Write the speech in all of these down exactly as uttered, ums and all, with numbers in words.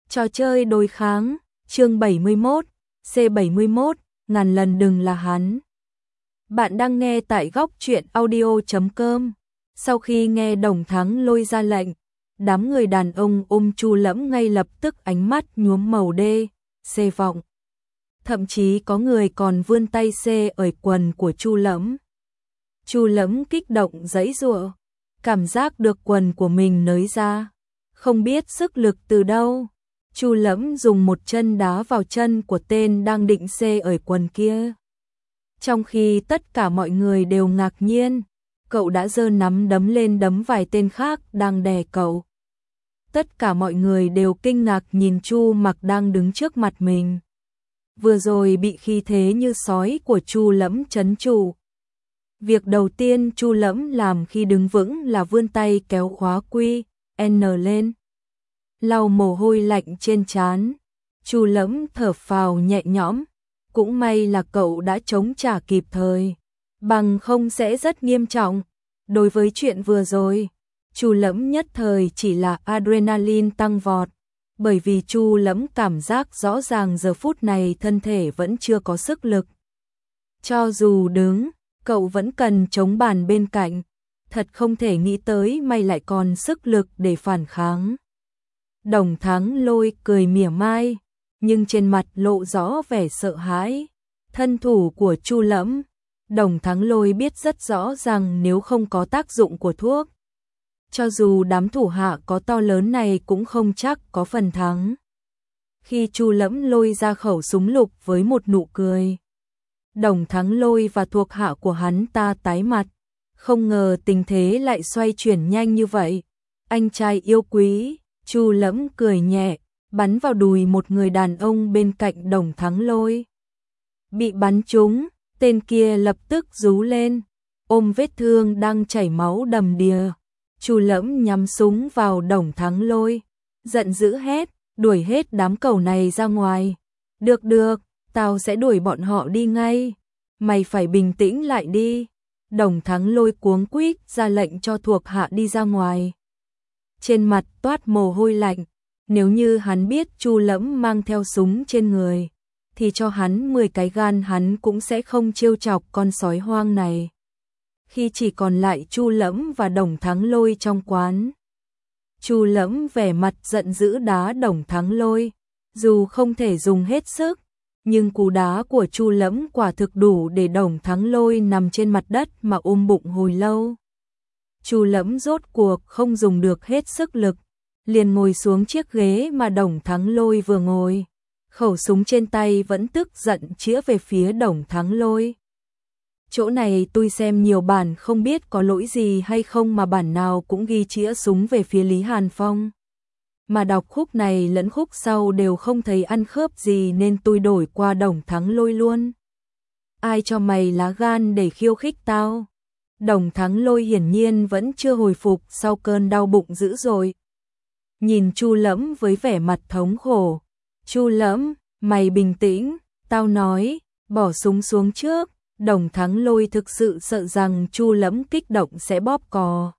Trò chơi đối kháng, chương bảy mươi mốt, C bảy mươi mốt, ngàn lần đừng là hắn. Bạn đang nghe tại góc truyện audio chấm com. Sau khi nghe Đồng Thắng Lôi ra lệnh, đám người đàn ông ôm Chu Lẫm ngay lập tức ánh mắt nhuốm màu đê, xê vọng. Thậm chí có người còn vươn tay xê ở quần của Chu Lẫm. Chu Lẫm kích động giãy giụa, cảm giác được quần của mình nới ra, không biết sức lực từ đâu. Chu Lẫm dùng một chân đá vào chân của tên đang định xê ở quần kia. Trong khi tất cả mọi người đều ngạc nhiên, cậu đã giơ nắm đấm lên đấm vài tên khác đang đè cậu. Tất cả mọi người đều kinh ngạc nhìn Chu Mặc đang đứng trước mặt mình. Vừa rồi bị khí thế như sói của Chu Lẫm trấn trụ. Việc đầu tiên Chu Lẫm làm khi đứng vững là vươn tay kéo khóa quy en lên, lau mồ hôi lạnh trên trán. Chu Lẫm thở phào nhẹ nhõm, cũng may là cậu đã chống trả kịp thời, bằng không sẽ rất nghiêm trọng. Đối với chuyện vừa rồi, Chu Lẫm nhất thời chỉ là adrenaline tăng vọt, bởi vì Chu Lẫm cảm giác rõ ràng giờ phút này thân thể vẫn chưa có sức lực. Cho dù đứng, cậu vẫn cần chống bàn bên cạnh, thật không thể nghĩ tới may lại còn sức lực để phản kháng. Đồng Thắng Lôi cười mỉa mai, nhưng trên mặt lộ rõ vẻ sợ hãi. Thân thủ của Chu Lẫm, Đồng Thắng Lôi biết rất rõ rằng nếu không có tác dụng của thuốc, cho dù đám thủ hạ có to lớn này cũng không chắc có phần thắng. Khi Chu Lẫm lôi ra khẩu súng lục với một nụ cười, Đồng Thắng Lôi và thuộc hạ của hắn ta tái mặt, không ngờ tình thế lại xoay chuyển nhanh như vậy. Anh trai yêu quý, Chu Lẫm cười nhẹ, bắn vào đùi một người đàn ông bên cạnh Đồng Thắng Lôi. Bị bắn trúng, tên kia lập tức rú lên, ôm vết thương đang chảy máu đầm đìa. Chu Lẫm nhắm súng vào Đồng Thắng Lôi, giận dữ hét, đuổi hết đám cẩu này ra ngoài. Được được, tao sẽ đuổi bọn họ đi ngay. Mày phải bình tĩnh lại đi. Đồng Thắng Lôi cuống quýt ra lệnh cho thuộc hạ đi ra ngoài. Trên mặt toát mồ hôi lạnh, nếu như hắn biết Chu Lẫm mang theo súng trên người, thì cho hắn mười cái gan hắn cũng sẽ không trêu chọc con sói hoang này. Khi chỉ còn lại Chu Lẫm và Đồng Thắng Lôi trong quán, Chu Lẫm vẻ mặt giận dữ đá Đồng Thắng Lôi, dù không thể dùng hết sức, nhưng cú đá của Chu Lẫm quả thực đủ để Đồng Thắng Lôi nằm trên mặt đất mà ôm bụng hồi lâu. Chu Lẫm rốt cuộc không dùng được hết sức lực, liền ngồi xuống chiếc ghế mà Đồng Thắng Lôi vừa ngồi, khẩu súng trên tay vẫn tức giận chĩa về phía Đồng Thắng Lôi. Chỗ này tôi xem nhiều bản không biết có lỗi gì hay không mà bản nào cũng ghi chĩa súng về phía Lý Hàn Phong. Mà đọc khúc này lẫn khúc sau đều không thấy ăn khớp gì nên tôi đổi qua Đồng Thắng Lôi luôn. Ai cho mày lá gan để khiêu khích tao? Đồng Thắng Lôi hiển nhiên vẫn chưa hồi phục sau cơn đau bụng dữ dội. Nhìn Chu Lẫm với vẻ mặt thống khổ. Chu Lẫm, mày bình tĩnh, tao nói, bỏ súng xuống trước. Đồng Thắng Lôi thực sự sợ rằng Chu Lẫm kích động sẽ bóp cò.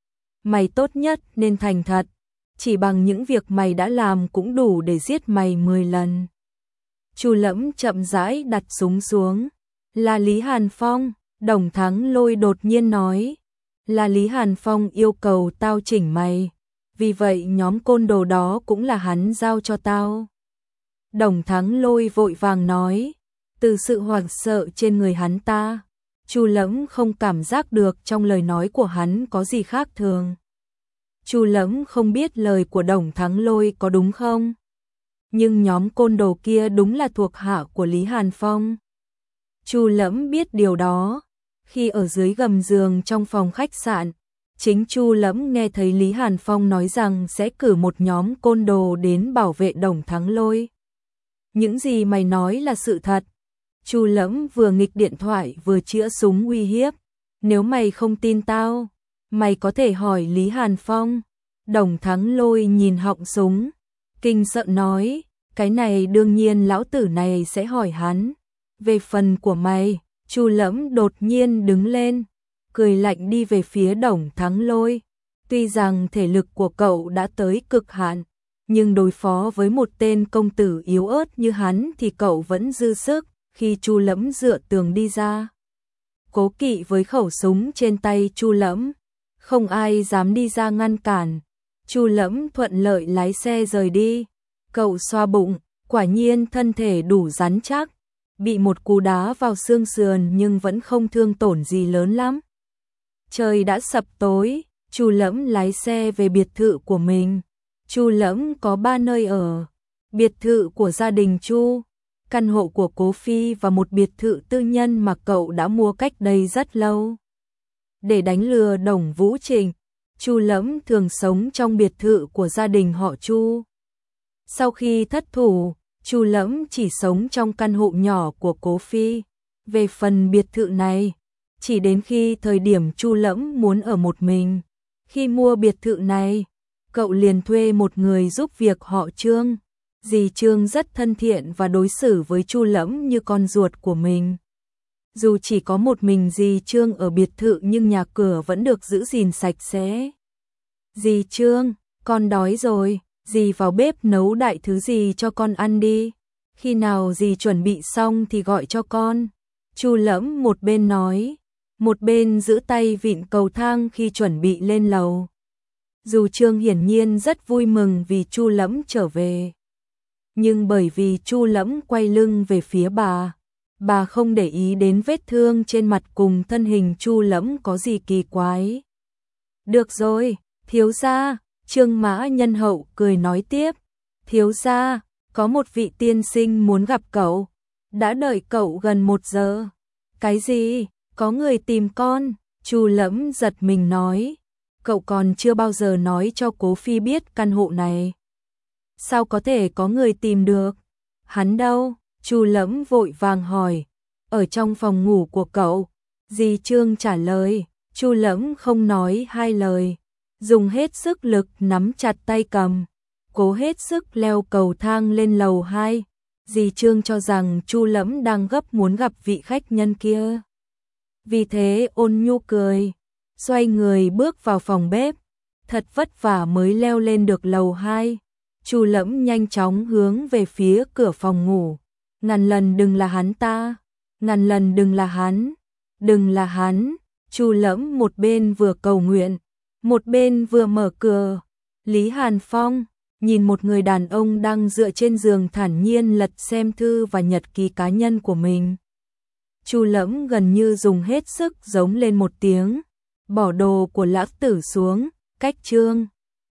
Mày tốt nhất nên thành thật, chỉ bằng những việc mày đã làm cũng đủ để giết mày mười lần. Chu Lẫm chậm rãi đặt súng xuống. Là Lý Hàn Phong, Đồng Thắng Lôi đột nhiên nói. Là Lý Hàn Phong yêu cầu tao chỉnh mày, vì vậy nhóm côn đồ đó cũng là hắn giao cho tao. Đồng Thắng Lôi vội vàng nói. Từ sự hoảng sợ trên người hắn ta, Chu Lẫm không cảm giác được trong lời nói của hắn có gì khác thường. Chu Lẫm không biết lời của Đồng Thắng Lôi có đúng không, nhưng nhóm côn đồ kia đúng là thuộc hạ của Lý Hàn Phong. Chu Lẫm biết điều đó. Khi ở dưới gầm giường trong phòng khách sạn, chính Chu Lẫm nghe thấy Lý Hàn Phong nói rằng sẽ cử một nhóm côn đồ đến bảo vệ Đồng Thắng Lôi. Những gì mày nói là sự thật. Chu Lẫm vừa nghịch điện thoại vừa chĩa súng uy hiếp. Nếu mày không tin tao, mày có thể hỏi Lý Hàn Phong. Đồng Thắng Lôi nhìn họng súng, kinh sợ nói, cái này đương nhiên lão tử này sẽ hỏi hắn. Về phần của mày, Chu Lẫm đột nhiên đứng lên, cười lạnh đi về phía Đồng Thắng Lôi. Tuy rằng thể lực của cậu đã tới cực hạn, nhưng đối phó với một tên công tử yếu ớt như hắn thì cậu vẫn dư sức. Khi Chu Lẫm dựa tường đi ra, cố kỵ với khẩu súng trên tay Chu Lẫm, không ai dám đi ra ngăn cản. Chu Lẫm thuận lợi lái xe rời đi. Cậu xoa bụng, quả nhiên thân thể đủ rắn chắc, bị một cú đá vào xương sườn nhưng vẫn không thương tổn gì lớn lắm. Trời đã sập tối, Chu Lẫm lái xe về biệt thự của mình. Chu Lẫm có ba nơi ở: biệt thự của gia đình Chu, căn hộ của Cố Phi và một biệt thự tư nhân mà cậu đã mua cách đây rất lâu. Để đánh lừa Đồng Vũ Trịnh, Chu Lẫm thường sống trong biệt thự của gia đình họ Chu. Sau khi thất thủ, Chu Lẫm chỉ sống trong căn hộ nhỏ của Cố Phi. Về phần biệt thự này, chỉ đến khi thời điểm Chu Lẫm muốn ở một mình. Khi mua biệt thự này, cậu liền thuê một người giúp việc họ Trương. Dì Trương rất thân thiện và đối xử với Chu Lẫm như con ruột của mình. Dù chỉ có một mình dì Trương ở biệt thự nhưng nhà cửa vẫn được giữ gìn sạch sẽ. Dì Trương, con đói rồi, dì vào bếp nấu đại thứ gì cho con ăn đi. Khi nào dì chuẩn bị xong thì gọi cho con. Chu Lẫm một bên nói, một bên giữ tay vịn cầu thang khi chuẩn bị lên lầu. Dù Trương hiển nhiên rất vui mừng vì Chu Lẫm trở về, nhưng bởi vì Chu Lẫm quay lưng về phía bà, bà không để ý đến vết thương trên mặt cùng thân hình Chu Lẫm có gì kỳ quái. Được rồi, thiếu gia, Trương Mã Nhân Hậu cười nói tiếp. Thiếu gia, có một vị tiên sinh muốn gặp cậu, đã đợi cậu gần một giờ. Cái gì? Có người tìm con? Chu Lẫm giật mình nói. Cậu còn chưa bao giờ nói cho Cố Phi biết căn hộ này. Sao có thể có người tìm được? Hắn đâu? Chu Lẫm vội vàng hỏi. Ở trong phòng ngủ của cậu. Dì Trương trả lời. Chu Lẫm không nói hai lời, dùng hết sức lực nắm chặt tay cầm, cố hết sức leo cầu thang lên lầu hai. Dì Trương cho rằng Chu Lẫm đang gấp muốn gặp vị khách nhân kia, vì thế ôn nhu cười, xoay người bước vào phòng bếp. Thật vất vả mới leo lên được lầu hai. Chu Lẫm nhanh chóng hướng về phía cửa phòng ngủ. Ngàn lần đừng là hắn ta, ngàn lần đừng là hắn, đừng là hắn. Chu Lẫm một bên vừa cầu nguyện, một bên vừa mở cửa. Lý Hàn Phong nhìn một người đàn ông đang dựa trên giường thản nhiên lật xem thư và nhật ký cá nhân của mình. Chu Lẫm gần như dùng hết sức giống lên một tiếng, bỏ đồ của lão tử xuống, cách Trương